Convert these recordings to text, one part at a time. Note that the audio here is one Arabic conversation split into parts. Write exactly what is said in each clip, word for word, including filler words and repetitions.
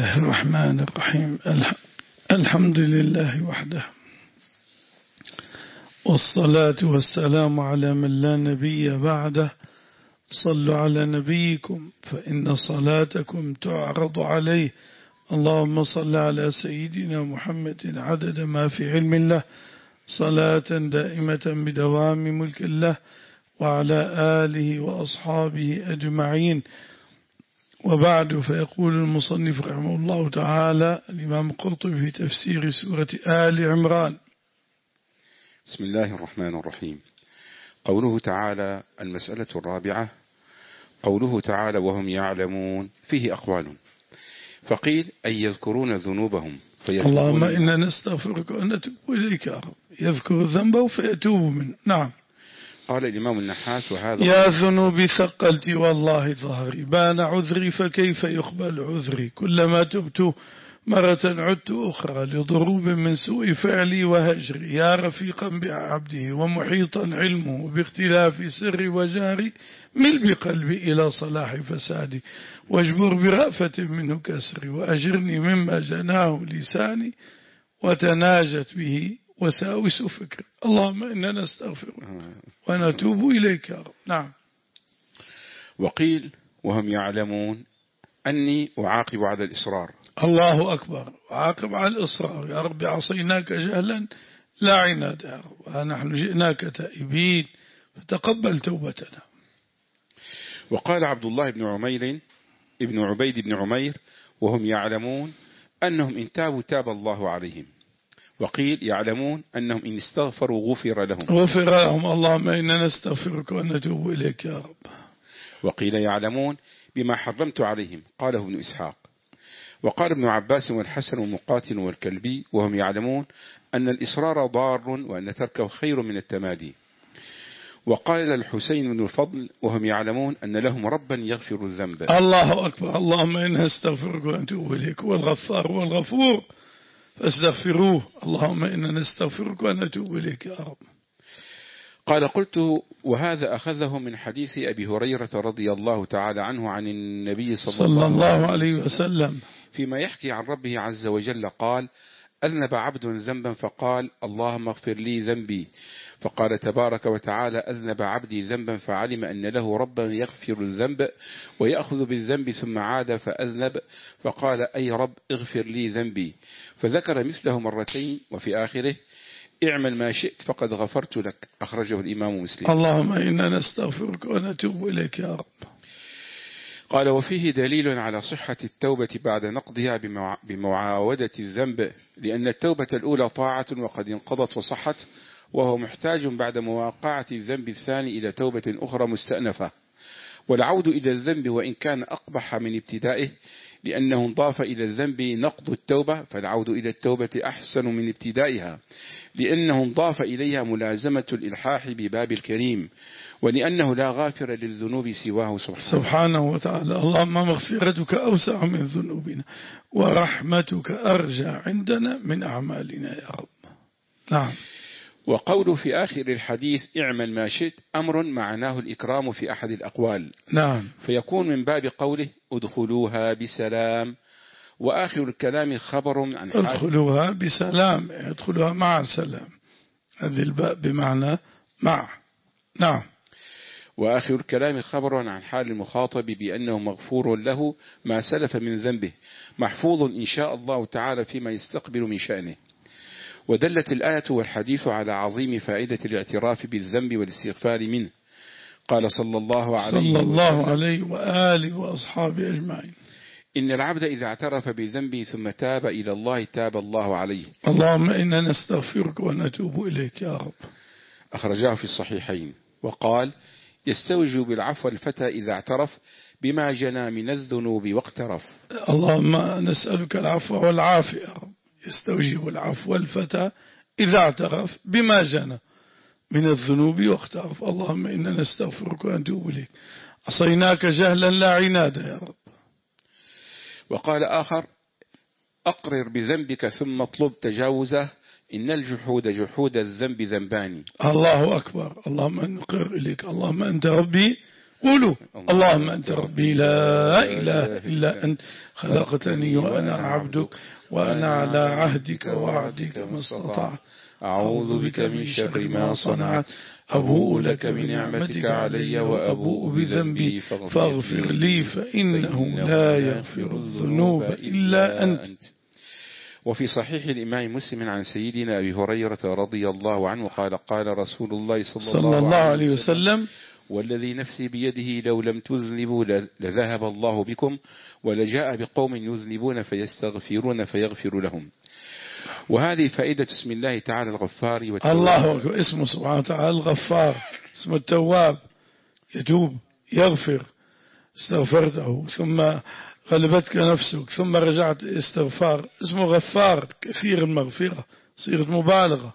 الله الرحمن الرحيم. الحمد لله وحده، والصلاة والسلام على من لا نبي بعده. صلوا على نبيكم فإن صلاتكم تعرض عليه. اللهم صل على سيدنا محمد عدد ما في علم الله، صلاة دائمة بدوام ملك الله، وعلى آله وأصحابه أجمعين. وبعد، فيقول المصنف رحمه الله تعالى الإمام القرطبي في تفسير سورة آل عمران: بسم الله الرحمن الرحيم. قوله تعالى المسألة الرابعة، قوله تعالى وهم يعلمون، فيه أقوال، فقيل أي يذكرون ذنوبهم فيتوبون. اللهم إنا نستغفرك ونتوب إليك يا رب. يذكر ذنبه فيتوب منه. نعم. قال الإمام النحاس: وهذا يا ذنوبي ثقلتي والله ظهري، بان عذري فكيف يقبل عذري، كلما تبت مرة عدت أخرى لضروب من سوء فعلي وهجري، يا رفيقا بعبده ومحيطا علمه باختلاف سري وجاري، مل بقلبي إلى صلاح فسادي، واجبر برأفة منه كسري، وأجرني مما جناه لساني وتناجت به وساوس فكر. اللهم إنا نستغفرك ونتوب إليك يا رب. نعم. وقيل وهم يعلمون أني أعاقب على الإصرار. الله أكبر. وعاقب على الإصرار. يا رب عصيناك جهلا لا عناد يا رب، ونحن جئناك تائبين فتقبل توبتنا. وقال عبد الله بن عمير ابن عبيد بن عمير وهم يعلمون أنهم إن تابوا تاب الله عليهم. وقيل يعلمون أنهم إن استغفروا غفر لهم. غفر لهم. اللهم إنا نستغفرك ونتوب إليك يا رب. وقيل يعلمون بما حرمت عليهم، قاله ابن إسحاق. وقال ابن عباس والحسن ومقاتل والكلبي وهم يعلمون أن الإصرار ضار وأن تركه خير من التمادي. وقال الحسين بن الفضل وهم يعلمون أن لهم ربا يغفر الذنب. الله أكبر. اللهم إنا نستغفرك ونتوب إليك، والغفار والغفور فاستغفروه. اللهم إنا نستغفرك ونتوب إليك يا رب. قال قلت وهذا أخذه من حديث أبي هريرة رضي الله تعالى عنه عن النبي صلى, صلى الله عليه وسلم فيما يحكي عن ربه عز وجل قال: أذنب عبد ذنبا فقال اللهم اغفر لي ذنبي، فقال تبارك وتعالى: أذنب عبدي ذنبا فعلم أن له ربا يغفر الذنب ويأخذ بالذنب، ثم عاد فأذنب فقال أي رب اغفر لي ذنبي، فذكر مثله مرتين، وفي آخره: اعمل ما شئت فقد غفرت لك. أخرجه الإمام مسلم. اللهم إنا نستغفرك ونتوب إليك يا رب. قال وفيه دليل على صحة التوبة بعد نقضها بمعاودة الذنب، لأن التوبة الأولى طاعة وقد انقضت وصحت، وهو محتاج بعد مواقعة الذنب الثاني إلى توبة أخرى مستأنفة. والعود إلى الذنب وإن كان أقبح من ابتدائه لأنه انضاف إلى الذنب نقض التوبة، فالعود إلى التوبة أحسن من ابتدائها لأنه انضاف إليها ملازمة الإلحاح بباب الكريم، ولأنه لا غافر للذنوب سواه سبحانه, سبحانه وتعالى. اللهم مغفرتك أوسع من ذنوبنا ورحمتك أرجى عندنا من أعمالنا يا رب. نعم. وقوله في آخر الحديث اعمل ما شئت أمر معناه الإكرام في أحد الأقوال. نعم. فيكون من باب قوله ادخلوها بسلام، وآخر الكلام خبر عن حال ادخلوها بسلام، ادخلوها مع سلام، هذه الباء بمعنى مع. نعم. وآخر الكلام خبر عن حال المخاطب بأنه مغفور له ما سلف من ذنبه، محفوظ إن شاء الله تعالى فيما يستقبل من شأنه. ودلت الآية والحديث على عظيم فائدة الاعتراف بالذنب والاستغفار منه. قال صلى الله عليه, صلى الله عليه وآله وأصحابه أجمعين: إن العبد إذا اعترف بذنبه ثم تاب إلى الله تاب الله عليه. اللهم إنا نستغفرك ونتوب إليك يا رب. أخرجاه في الصحيحين. وقال يستوجب العفو الفتى إذا اعترف بما جنى من الذنوب واقترف. اللهم نسألك العفو والعافية يا رب. يستوجب العفو الفتى إذا اعترف بما جنى من الذنوب واقترف. اللهم إنا نستغفرك ونتوب إليك، عصيناك جهلا لا عناد يا رب. وقال آخر أقرر بذنبك ثم اطلب تجاوزه، إن الجحود جحود الذنب ذنبان. الله أكبر. اللهم نقر إليك. اللهم أنت ربي قولوا اللهم أنت ربي لا إله إلا أنت خلقتني وأنا عبدك وأنا على عهدك ووعدك ما استطعت أعوذ بك من شر ما صنعت أبوء لك بنعمتك علي وأبوء بذنبي فاغفر لي فإنه لا يغفر الذنوب إلا أنت. وفي صحيح الإمام مسلم عن سيدنا أبي هريرة رضي الله عنه قال قال رسول الله صلى, صلى الله عليه وسلم والذي نفسي بيده لو لم تذنبوا لذهب الله بكم ولجاء بقوم يذنبون فيستغفرون فيغفر لهم. وهذه فائدة اسم الله تعالى الغفار والتواب. الله أكبر. اسمه سبحانه وتعالى الغفار، اسمه التواب، يتوب يغفر. استغفرته ثم غلبتك نفسك ثم رجعت استغفار، اسمه غفار كثير المغفرة، صيغة مبالغة.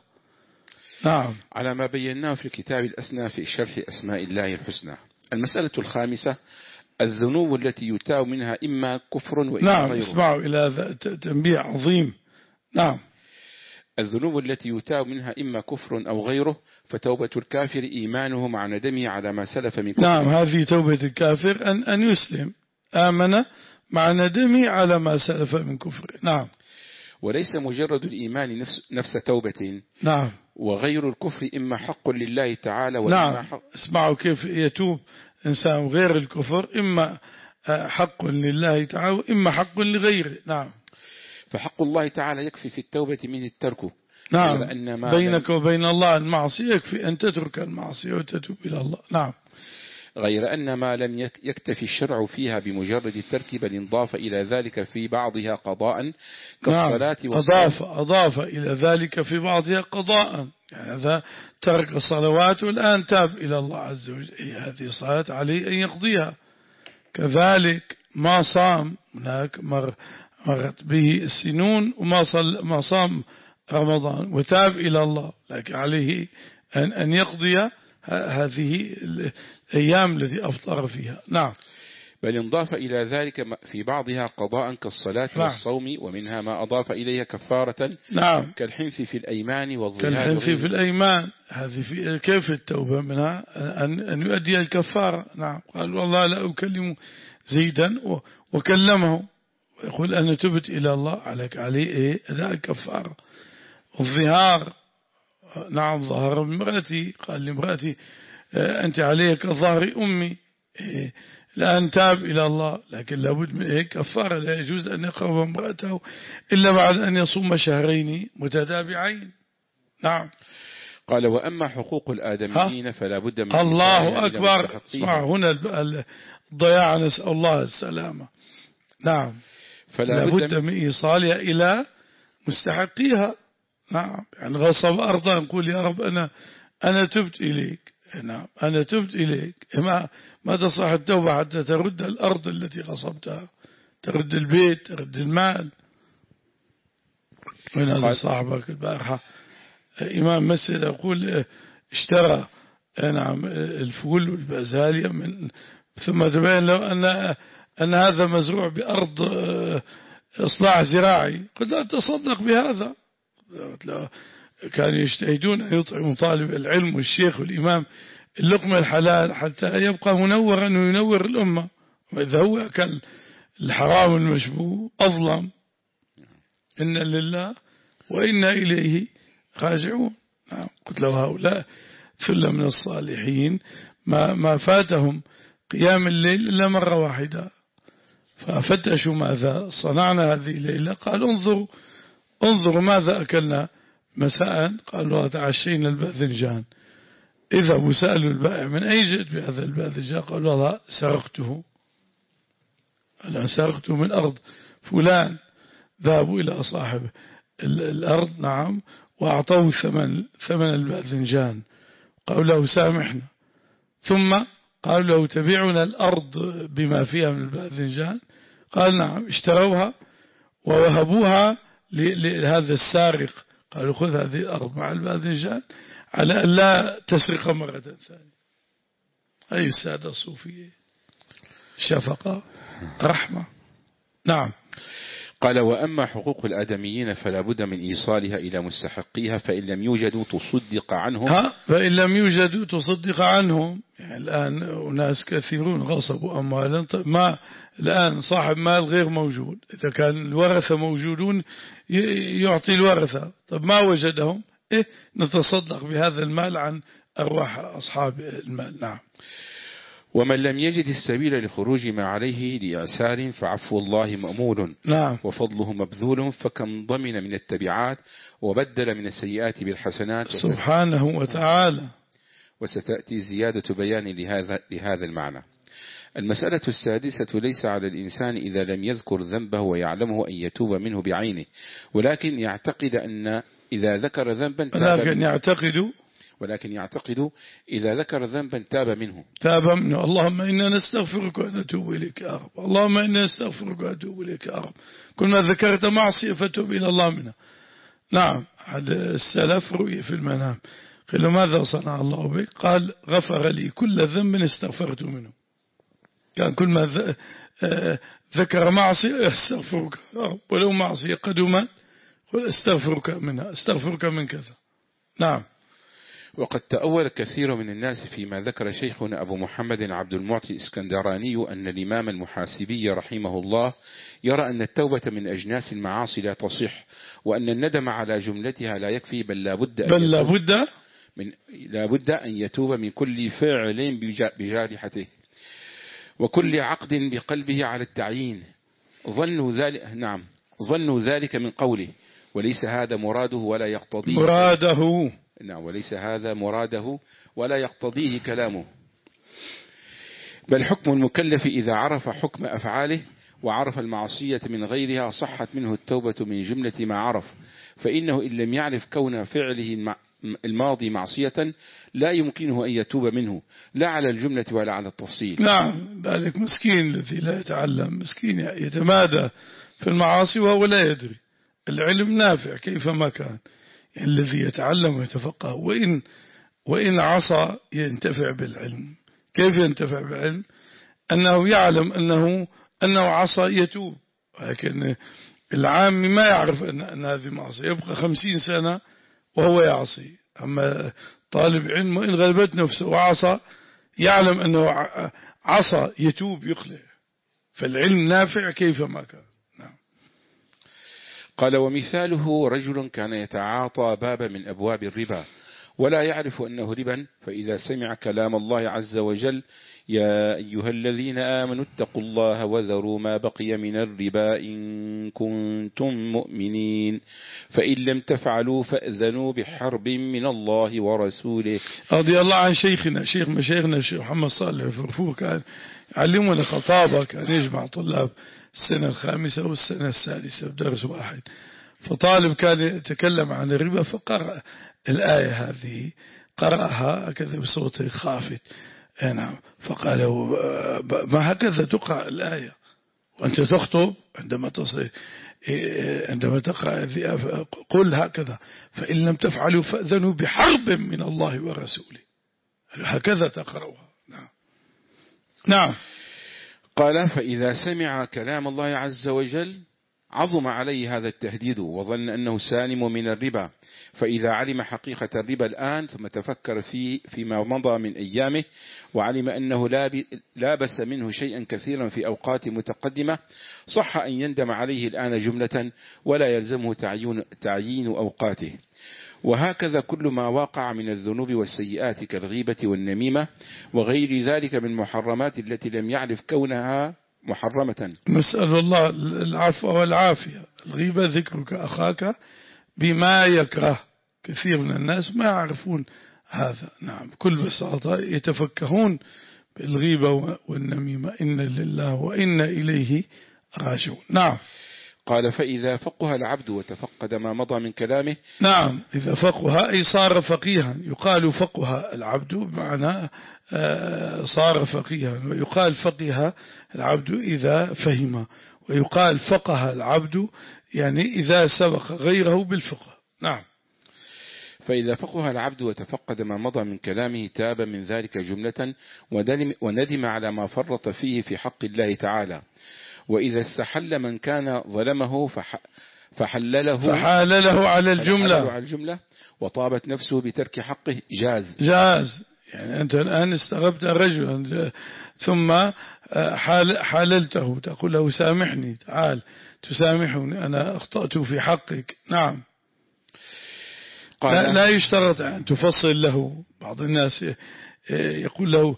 نعم. على ما بيناه في الكتاب الأسنى في شرح أسماء الله الحسنى. المسألة الخامسة الذنوب التي يتاب منها إما كفر وإما نعم غيره. اسمعوا إلى هذا تنبيه عظيم. نعم. الذنوب التي يتاب منها إما كفر أو غيره، فتوبة الكافر إيمانه مع ندمه على ما سلف من كفر. نعم هذه توبة الكافر أن أن يسلم، آمن مع ندمه على ما سلف من كفر. نعم. وليس مجرد الإيمان نفس, نفس توبة. نعم. وغير الكفر إما حق لله تعالى وإما نعم. حق. اسمعوا كيف يتوب إنسان غير الكفر، إما حق لله تعالى وإما حق لغيره. نعم. فحق الله تعالى يكفي في التوبة منه الترك. نعم. بينك وبين الله المعصية يكفي أن تترك المعصية وتتوب إلى الله. نعم. غير أن ما لم يكتفي الشرع فيها بمجرد الترك بل انضاف إلى ذلك في بعضها قضاء كالصلاة نعم. أضاف, أضاف إلى ذلك في بعضها قضاء، يعني هذا ترك الصلوات والآن تاب إلى الله عز وجل، هذه صلاة عليه أن يقضيها. كذلك ما صام، هناك مر مرت به السنون وما صل ما صام رمضان وتاب إلى الله، لكن عليه أن أن يقضي هذه الأيام التي أفطر فيها. نعم. بل انضاف إلى ذلك في بعضها قضاء كالصلاة نعم. والصوم، ومنها ما أضاف إليها كفارة. نعم. كالحنث في الأيمان والظهار. كالحنث في الأيمان، هذه في كيف التوبة منها أن أن يؤدي الكفارة. نعم. قال والله لا أكلم زيدا وكلمه ويقول أنا تبت إلى الله، عليك عليه إيه أداء الكفارة. الظهار، نعم ظهر امرأتي، قال لامرأتي أنت عليك كظهر أمي، الآن تاب إلى الله، لكن لابد من هيك كفارة، لا يجوز أن يقرب امرأته إلا بعد أن يصوم شهرين متتابعين. نعم. قال وأما حقوق الآدميين فلا بد من الله أكبر. اسمع هنا الضياع، نسأل الله السلامة. نعم. فلا بد من إيصالها إلى مستحقيها. نعم. يعني غصب أرضا نقول يا رب أنا أنا تبت إليك. نعم أنا تبت إليك. ما ما تصح التوبة حتى ترد الأرض التي غصبتها، ترد البيت، ترد المال. من هذا صاحبك البارحة إمام مسجد يقول اشترى نعم الفول والبازاليا من ثم تبين له أن أن هذا مزروع بأرض إصلاح زراعي، قد لا تصدق بهذا. كانوا يجتهدون أن يطعموا طالب العلم والشيخ والإمام اللقمة الحلال حتى يبقى منورا وينور الأمة، وإذا هو كان الحرام المشبوه أظلم. إن لله وإنا إليه راجعون. نعم. قلت له هؤلاء ثلة من الصالحين ما ما فاتهم قيام الليل إلا مرة واحدة، ففتشوا ماذا صنعنا هذه الليلة، قال انظروا انظروا ماذا أكلنا مساء، قالوا تعشينا الباذنجان. إذا وسألوا البائع من أي جئت بهذا الباذنجان، قالوا والله سرقته، أنا سرقته من أرض فلان. ذهبوا إلى صاحب الأرض نعم وأعطوه ثمن ثمن الباذنجان، قالوا له سامحنا، ثم قالوا له تبيعنا الأرض بما فيها من الباذنجان، قال نعم. اشتروها ووهبوها لهذا السارق، قالوا خذ هذه الأرض مع الباذنجان على أن لا تسرق مرة ثانية. أي السادة الصوفية، شفقة، رحمة. نعم. قال وأما حقوق الآدميين فلا بد من إيصالها إلى مستحقيها، فإن لم يوجدوا تصدق عنهم ها فإن لم يوجدوا تصدق عنهم. يعني الآن أناس كثيرون غصبوا أموالا، طيب ما الآن صاحب مال غير موجود، إذا كان الورثة موجودون يعطي الورثة، طيب ما وجدهم إيه نتصدق بهذا المال عن أرواح أصحاب المال. نعم. ومن لم يجد السبيل لخروج ما عليه لإعسار فعفو الله مأمول، نعم. وفضله مبذول، فكم ضمن من التبعات وبدل من السيئات بالحسنات سبحانه وتعالى. وستأتي زيادة بيان لهذا, لهذا المعنى. المسألة السادسة ليس على الإنسان إذا لم يذكر ذنبه ويعلمه أن يتوب منه بعينه، ولكن يعتقد أن إذا ذكر ذنبا تاب ولكن منه يعتقد ولكن يعتقد إذا ذكر ذنبا تاب منه تاب منه. اللهم إنا نستغفرك ونتوب إليك يا رب، اللهم إنا نستغفرك ونتوب إليك يا رب. كل ما ذكرت معصية فتوب إلى الله منها. نعم. أحد السلف رؤي في المنام، قال له ماذا صنع الله بك؟ قال غفر لي كل ذنب استغفرت منه. كان كل ما ذكر معصية استغفرك يا رب، ولو معصية قدمت قل استغفرك منها، استغفرك من كذا. نعم. وقد تأول كثير من الناس فيما ذكر شيخنا أبو محمد عبد المعطي الإسكندراني أن الإمام المحاسبي رحمه الله يرى أن التوبة من أجناس المعاصي لا تصح، وأن الندم على جملتها لا يكفي، بل لا بد أن بل لا بد من لا بد أن يتوب من كل فعل بجارحته وكل عقد بقلبه على التعيين. ظنوا ذلك نعم ظنوا ذلك من قوله وليس هذا مراده ولا يقتضيه مراده نعم وليس هذا مراده ولا يقتضيه كلامه، بل حكم المكلف إذا عرف حكم أفعاله وعرف المعصية من غيرها صحت منه التوبة من جملة ما عرف، فإنه إن لم يعرف كون فعله الماضي معصية لا يمكنه أن يتوب منه، لا على الجملة ولا على التفصيل. نعم. ذلك مسكين الذي لا يتعلم، مسكين يتمادى في المعاصي وهو لا يدري. العلم نافع كيفما كان، يعني الذي يتعلم ويتفقه وإن وإن عصى ينتفع بالعلم. كيف ينتفع بالعلم؟ أنه يعلم أنه أنه عصى يتوب، لكن العام ما يعرف أن, أن هذه معصية، يبقى خمسين سنة وهو يعصي. أما طالب علم وإن غلبت نفسه وعصى يعلم أنه عصى يتوب يقلع، فالعلم نافع كيفما كان. نعم. قال ومثاله رجل كان يتعاطى بابا من أبواب الربا ولا يعرف أنه ربا، فإذا سمع كلام الله عز وجل يا أيها الذين آمنوا اتقوا الله وذروا ما بقي من الربا إن كنتم مؤمنين فإن لم تفعلوا فأذنوا بحرب من الله ورسوله. رضي الله عن شيخنا شيخ مشايخنا الشيخ محمد صالح الفرفور، كان يعلمنا خطابة، كان يجمع طلاب السنة الخامسة والسنة السادسة بدرس واحد، فطالب كان يتكلم عن الربا فقرأ الآية هذه، قرأها كذا بصوت خافت. نعم. فقال ما هكذا تقرأ الآية وأنت تخطب؟ عندما تصل عندما تقرأ قل هكذا فإن لم تفعلوا فأذنوا بحرب من الله ورسوله، هكذا تقرأها. نعم. نعم. قال فإذا سمع كلام الله عز وجل عظم عليه هذا التهديد وظن أنه سالم من الربا، فإذا علم حقيقة الربا الآن ثم تفكر في فيما مضى من أيامه وعلم أنه لابس منه شيئا كثيرا في أوقات متقدمة صح أن يندم عليه الآن جملة ولا يلزمه تعيين, تعيين أوقاته. وهكذا كل ما وقع من الذنوب والسيئات كالغيبة والنميمة وغير ذلك من محرمات التي لم يعرف كونها محرمة. نسأل الله العفو والعافية. الغيبة ذكرك أخاك بما يكره، كثير من الناس ما يعرفون هذا. نعم. بكل بساطة يتفكهون بالغيبة والنميمة. إن لله وإن إليه راجعون. نعم. قال فإذا فقه العبد وتفقد ما مضى من كلامه. نعم. إذا فقه أي صار فقيها، يقال فقه العبد بمعنى صار فقيها، ويقال فقه العبد إذا فهم، ويقال فقه العبد يعني إذا سبق غيره بالفقه. نعم. فإذا فقه العبد وتفقد ما مضى من كلامه تاب من ذلك جملة وندم على ما فرط فيه في حق الله تعالى، وإذا استحل من كان ظلمه فح فحلله فحالله على الجملة على الجملة وطابت نفسه بترك حقه جاز جاز. يعني أنت الآن استغبت رجلا ثم حال حاللته تقول له سامحني، تعال تسامحني أنا أخطأت في حقك. نعم. لا, لا يشترط أن تفصل له. بعض الناس يقول له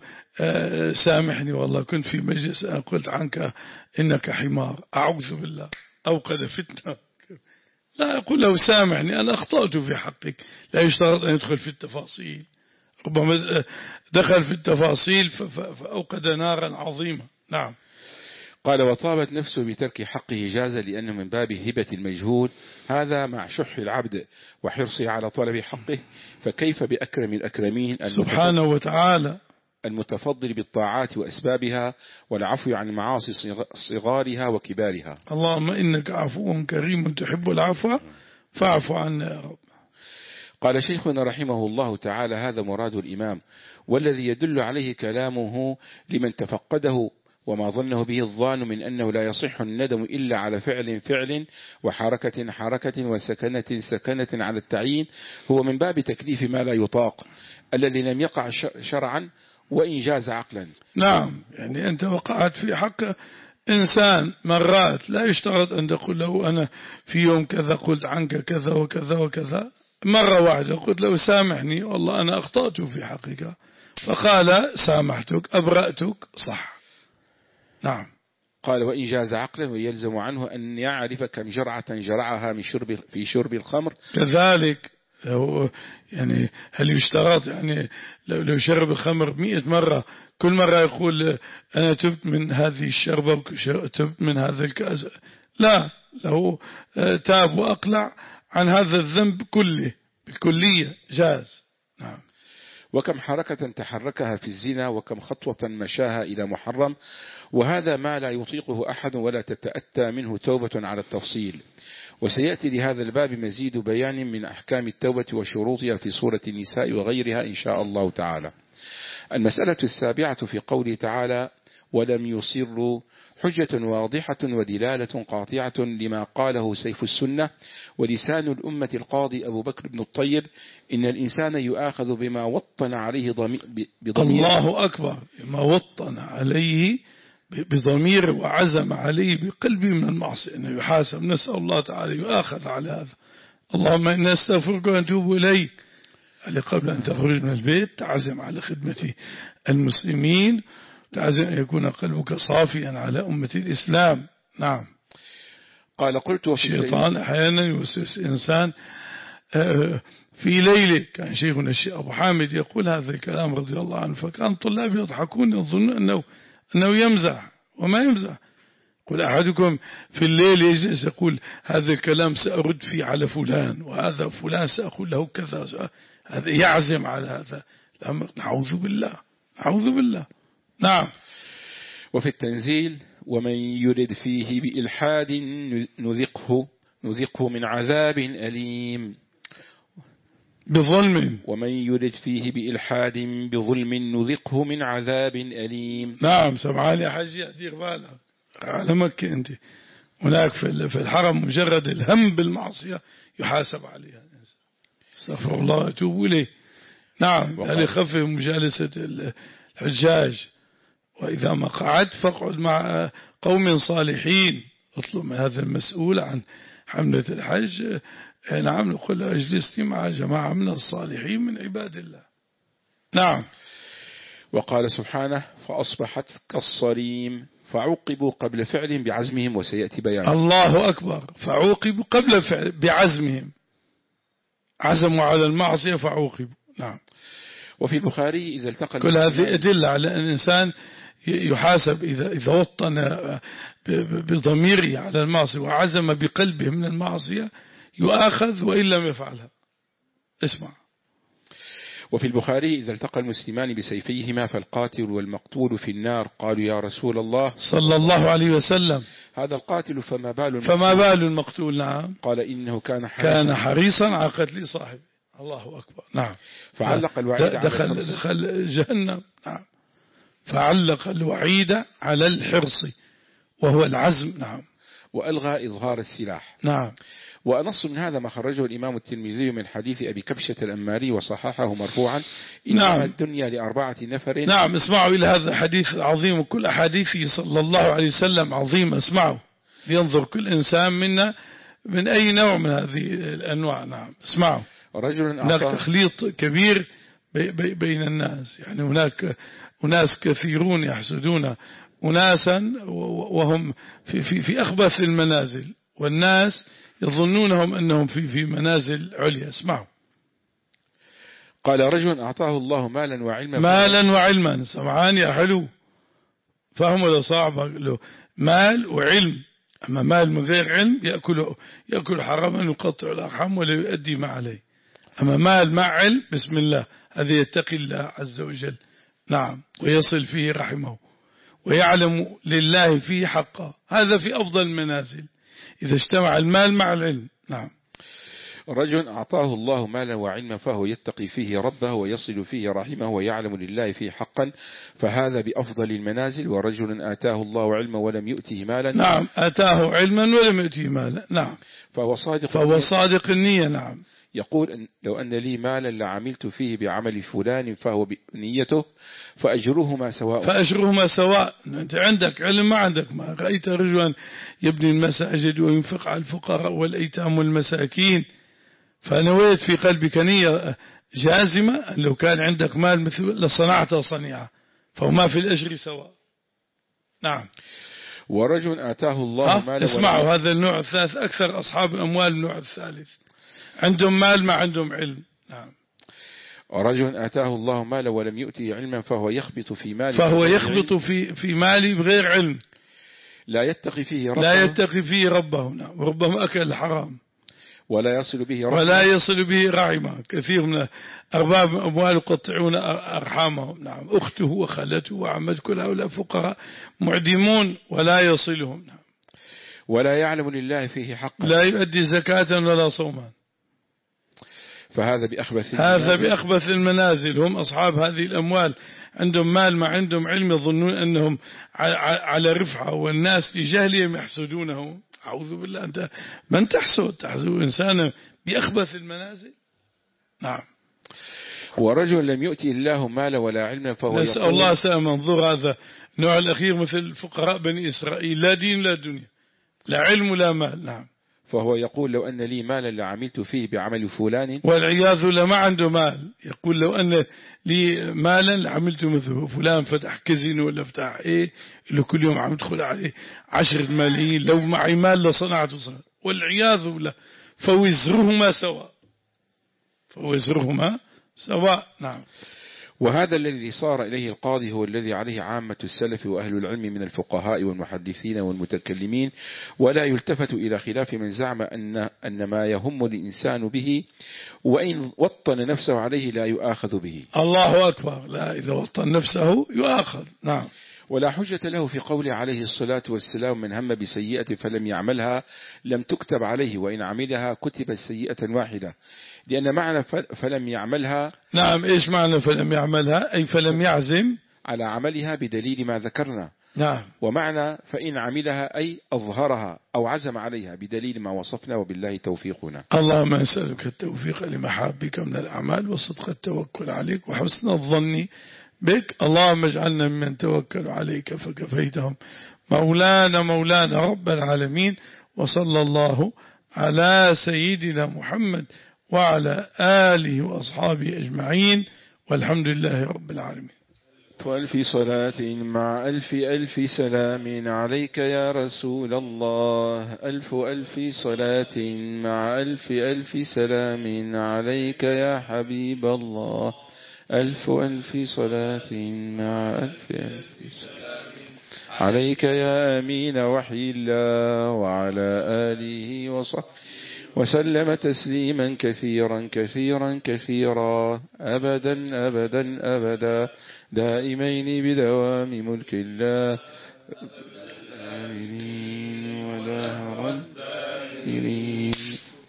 سامحني والله كنت في مجلس أنا قلت عنك إنك حمار، أعوذ بالله، أوقد فتنة. لا، يقول له سامحني أنا أخطأت في حقك. لا يشترط أن يدخل في التفاصيل. ربما دخل في التفاصيل فأوقد نارا عظيمة. نعم. قال وطابت نفسه بترك حقه جاز لأنه من باب هبة المجهول، هذا مع شح العبد وحرصه على طلب حقه، فكيف بأكرم الأكرمين سبحانه وتعالى المتفضل بالطاعات وأسبابها والعفو عن المعاصي صغارها وكبارها. اللهم إنك عفو كريم تحب العفو فاعف عنا يا رب. قال شيخنا رحمه الله تعالى هذا مراد الإمام، والذي يدل عليه كلامه لمن تفقده وما ظنه به الظان من أنه لا يصح الندم إلا على فعل فعل وحركة حركة وسكنة سكنة على التعيين، هو من باب تكليف ما لا يطاق الذي لم يقع شرعا وإن جاز عقلا. نعم. يعني أنت وقعت في حق إنسان مرات، لا يشترط أن تقول له أنا في يوم كذا قلت عنك كذا وكذا وكذا، مرة واحدة قلت له سامحني والله أنا أخطأت في حقك، فقال سامحتك أبرأتك، صح. نعم. قال وإن جاز عقلا ويلزم عنه أن يعرف كم جرعة جرعها من شرب في شرب الخمر. كذلك يعني هل يشترط يعني لو لو شرب الخمر مئة مرة كل مرة يقول أنا تبت من هذه الشربة وتبت من هذا الكأس؟ لا، لو تاب وأقلع عن هذا الذنب كله بالكلية جاز. نعم. وكم حركة تحركها في الزنا وكم خطوة مشاها إلى محرم، وهذا ما لا يطيقه أحد ولا تتأتى منه توبة على التفصيل. وسيأتي لهذا الباب مزيد بيان من أحكام التوبة وشروطها في سورة النساء وغيرها إن شاء الله تعالى. المسألة السابعة في قوله تعالى ولم يصروا، حجة واضحة ودلالة قاطعة لما قاله سيف السنة ولسان الأمة القاضي أبو بكر بن الطيب، إن الإنسان يؤاخذ بما وطن عليه بضمير. الله أكبر. ما وطن عليه بضمير وعزم عليه بقلبه من المعصية أنه يحاسب. نسأل الله تعالى يؤاخذ على هذا. اللهم إنا نستغفرك ونتوب إليك. يعني قبل أن تخرج من البيت تعزم على خدمة المسلمين، تعزم أن يكون قلبك صافيا على أمة الإسلام. نعم. قال قلت الشيطان أحيانا يوسوس إنسان في ليله. كان شيخنا الشيخ أبو حامد يقول هذا الكلام رضي الله عنه، فكان طلاب يضحكون يظنون أنه أنه يمزح وما يمزح. قل أحدكم في الليل يجلس يقول هذا الكلام سأرد فيه على فلان، وهذا فلان سأقول له كذا، هذا يعزم على هذا الأمر. نعوذ بالله، نعوذ بالله. نعم. وفي التنزيل ومن يرد فيه بإلحاد نذقه نذقه من عذاب أليم بظلم. ومن يرد فيه بإلحاد بظلم نذقه من عذاب أليم. نعم. سمعان يا حجي دير بالك على مكة أنت، هناك في الحرم مجرد الهم بالمعصية يحاسب عليها. استغفر الله وأتوب إليه. نعم. هل يخفف مجالسة الحجاج، وإذا ما قعدت فاقعد مع قوم صالحين، اطلب من هذا المسؤول عن حملة الحج. نعم. نقول أجلسني مع جماعة من الصالحين من عباد الله. نعم. وقال سبحانه فأصبحت كالصريم، فعوقبوا قبل فعل بعزمهم وسيأتي بيان. الله أكبر. فعوقبوا قبل فعل بعزمهم، عزموا على المعصية فعوقبوا. نعم. وفي البخاري إذا التقى كل هذه أدلة على أن الإنسان يحاسب إذا إذا وطن بضميره على المعصية وعزم بقلبه من المعصية يؤاخذ وإن لم يفعلها. اسمع. وفي البخاري إذا التقى المسلمان بسيفيهما فالقاتل والمقتول في النار، قالوا يا رسول الله صلى الله عليه وسلم هذا القاتل فما بال المقتول؟ فما بال المقتول؟ نعم. قال إنه كان حريصا كان حريصا على قتل صاحبه. الله أكبر. نعم. فعلق الوعيد دخل, دخل جهنم. نعم. فعلق الوعيد على الحرص وهو العزم. نعم. وألغى إظهار السلاح. نعم. وأنص من هذا ما خرجه الإمام الترمذي من حديث أبي كبشة الأنماري وصححه مرفوعا: إنما نعم. الدنيا لأربعة نفر. نعم. اسمعوا إلى هذا الحديث العظيم، وكل أحاديثه صلى الله عليه وسلم عظيمة. اسمعوا لينظر كل إنسان منا من أي نوع من هذه الأنواع. نعم. اسمعوا. رجل هناك تخليط كبير بين الناس، يعني هناك أناس كثيرون يحسدون أناسا وهم في, في, في أخبث المنازل، والناس يظنونهم أنهم في, في منازل عليا. اسمعوا. قال: رجل أعطاه الله مالا وعلما. مالا وعلما. سمعان يا حلو، فهم ولا صعب له؟ مال وعلم. أما مال من غير علم يأكل, يأكل حراما يقطع الأرحام ولا يؤدي ما عليه. أما مال مع علم بسم الله، هذا يتقي الله عز وجل. نعم. ويصل فيه رحمه ويعلم لله فيه حقا، هذا في أفضل المنازل إذا اجتمع المال مع العلم. نعم. رجل أعطاه الله مالا وعلما فهو يتقي فيه ربه ويصل فيه رحمه ويعلم لله فيه حقا، فهذا بأفضل المنازل. ورجل آتاه الله علما ولم يؤته مالا. نعم. آتاه علما ولم يؤته مالا. نعم. فهو صادق فهو صادق النية. نعم. يقول: أن لو أن لي مالا لعملت فيه بعمل فلان فهو بنيته فأجرهما سواء. فأجرهما سواء. أنت عندك علم ما عندك ما. رأيت رجلا يبني المساجد وينفق على الفقراء والأيتام والمساكين، فنويت في قلبك نية جازمة أن لو كان عندك مال مثل لصنعت صنيعة، فهما في الأجر سواء. نعم. ورجل آتاه الله مالا. اسمعوا هذا النوع الثالث، أكثر أصحاب الأموال النوع الثالث، عندهم مال ما عندهم علم. نعم. ورجل آتاه الله مالا ولم يؤته علما فهو يخبط في ماله فهو يخبط في في ماله بغير علم، لا يتقي فيه ربه. لا يتقي فيه ربه. نعم. وربما أكل الحرام ولا يصل به رحمه. ولا يصل به رحمه. كثير من أرباب أموال يقطعون أرحامهم. نعم. أخته وخالته وعمد، كل هؤلاء فقراء معدمون ولا يصلهم. نعم. ولا يعلم لله فيه حقا. لا يؤدي زكاة ولا صوما. فهذا بأخبث هذا بأخبث المنازل. هم أصحاب هذه الأموال عندهم مال ما عندهم علم، يظنون أنهم على رفعة، والناس لجهلهم يحسدونه. أعوذ بالله. أنت من تحسد؟ تحسد إنسانا بأخبث المنازل. نعم. ورجل لم يؤتي الله مالا ولا علما فهو نسأل الله سلامة. انظر هذا النوع الأخير مثل فقراء بني إسرائيل، لا دين لا دنيا، لا علم ولا مال. نعم. فهو يقول: لو أن لي مالا لعملت فيه بعمل فلان. والعياذ بالله ما عنده مال، يقول لو أن لي مالا لعملت مثله. فلان فتح كازينو ولا فتح إيه اللي كل يوم عم يدخل عليه عشرة ملايين، لو معي مال لصنعته صنع. والعياذ بالله. فوزرهما سواء. فوزرهما سواء. نعم. وهذا الذي صار إليه القاضي هو الذي عليه عامة السلف وأهل العلم من الفقهاء والمحدثين والمتكلمين، ولا يلتفت إلى خلاف من زعم أن أن ما يهم الإنسان به وإن وطن نفسه عليه لا يؤاخذ به. الله أكبر. لا، إذا وطن نفسه يؤاخذ. نعم. ولا حجة له في قوله عليه الصلاة والسلام: من هم بسيئة فلم يعملها لم تكتب عليه، وإن عملها كتبت سيئة واحدة. لأن معنى فلم يعملها. نعم. إيش معنى فلم يعملها؟ أي فلم يعزم على عملها بدليل ما ذكرنا. نعم. ومعنى فإن عملها أي أظهرها أو عزم عليها بدليل ما وصفنا، وبالله توفيقنا. اللهم نسألك التوفيق لمحابك من الأعمال وصدق التوكل عليك وحسن الظن بك. اللهم اجعلنا ممن توكلوا عليك فكفيتهم. مولانا مولانا رب العالمين. وصلى الله على سيدنا محمد وعلى آله وأصحابه أجمعين، والحمد لله رب العالمين. وألف صلاة مع ألف ألف سلام عليك يا رسول الله. ألف ألف صلاة مع ألف ألف سلام عليك يا حبيب الله. ألف ألف صلاة مع ألف ألف سلام عليك يا أمين وحي الله، وعلى آله وصحبه وسلم تسليما كثيرا كثيرا كثيرا أبدا أبدا أبدا دائمين بدوام ملك الله آمين ودهرا آمين.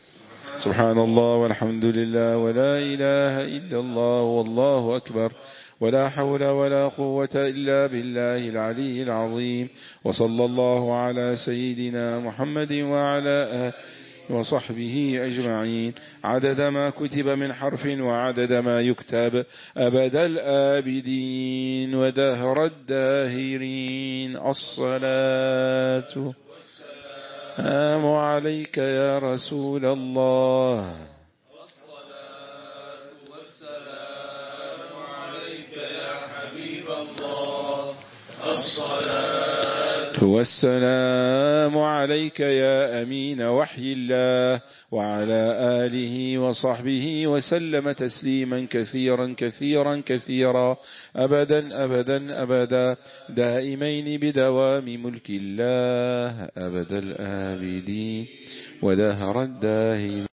سبحان الله والحمد لله ولا إله إلا الله والله أكبر ولا حول ولا قوة إلا بالله العلي العظيم. وصلى الله على سيدنا محمد وعلى آله وصحبه أجمعين عدد ما كتب من حرف وعدد ما يكتب أبد الآبدين ودهر الداهرين. الصلاة والسلام عليك يا رسول الله. الصلاة والسلام عليك يا حبيب الله. الصلاة والسلام عليك يا أمين وحي الله وعلى آله وصحبه وسلم تسليما كثيرا كثيرا كثيرا أبدا أبدا أبدا دائمين بدوام ملك الله أبد الآبدين ودهر الداهرين.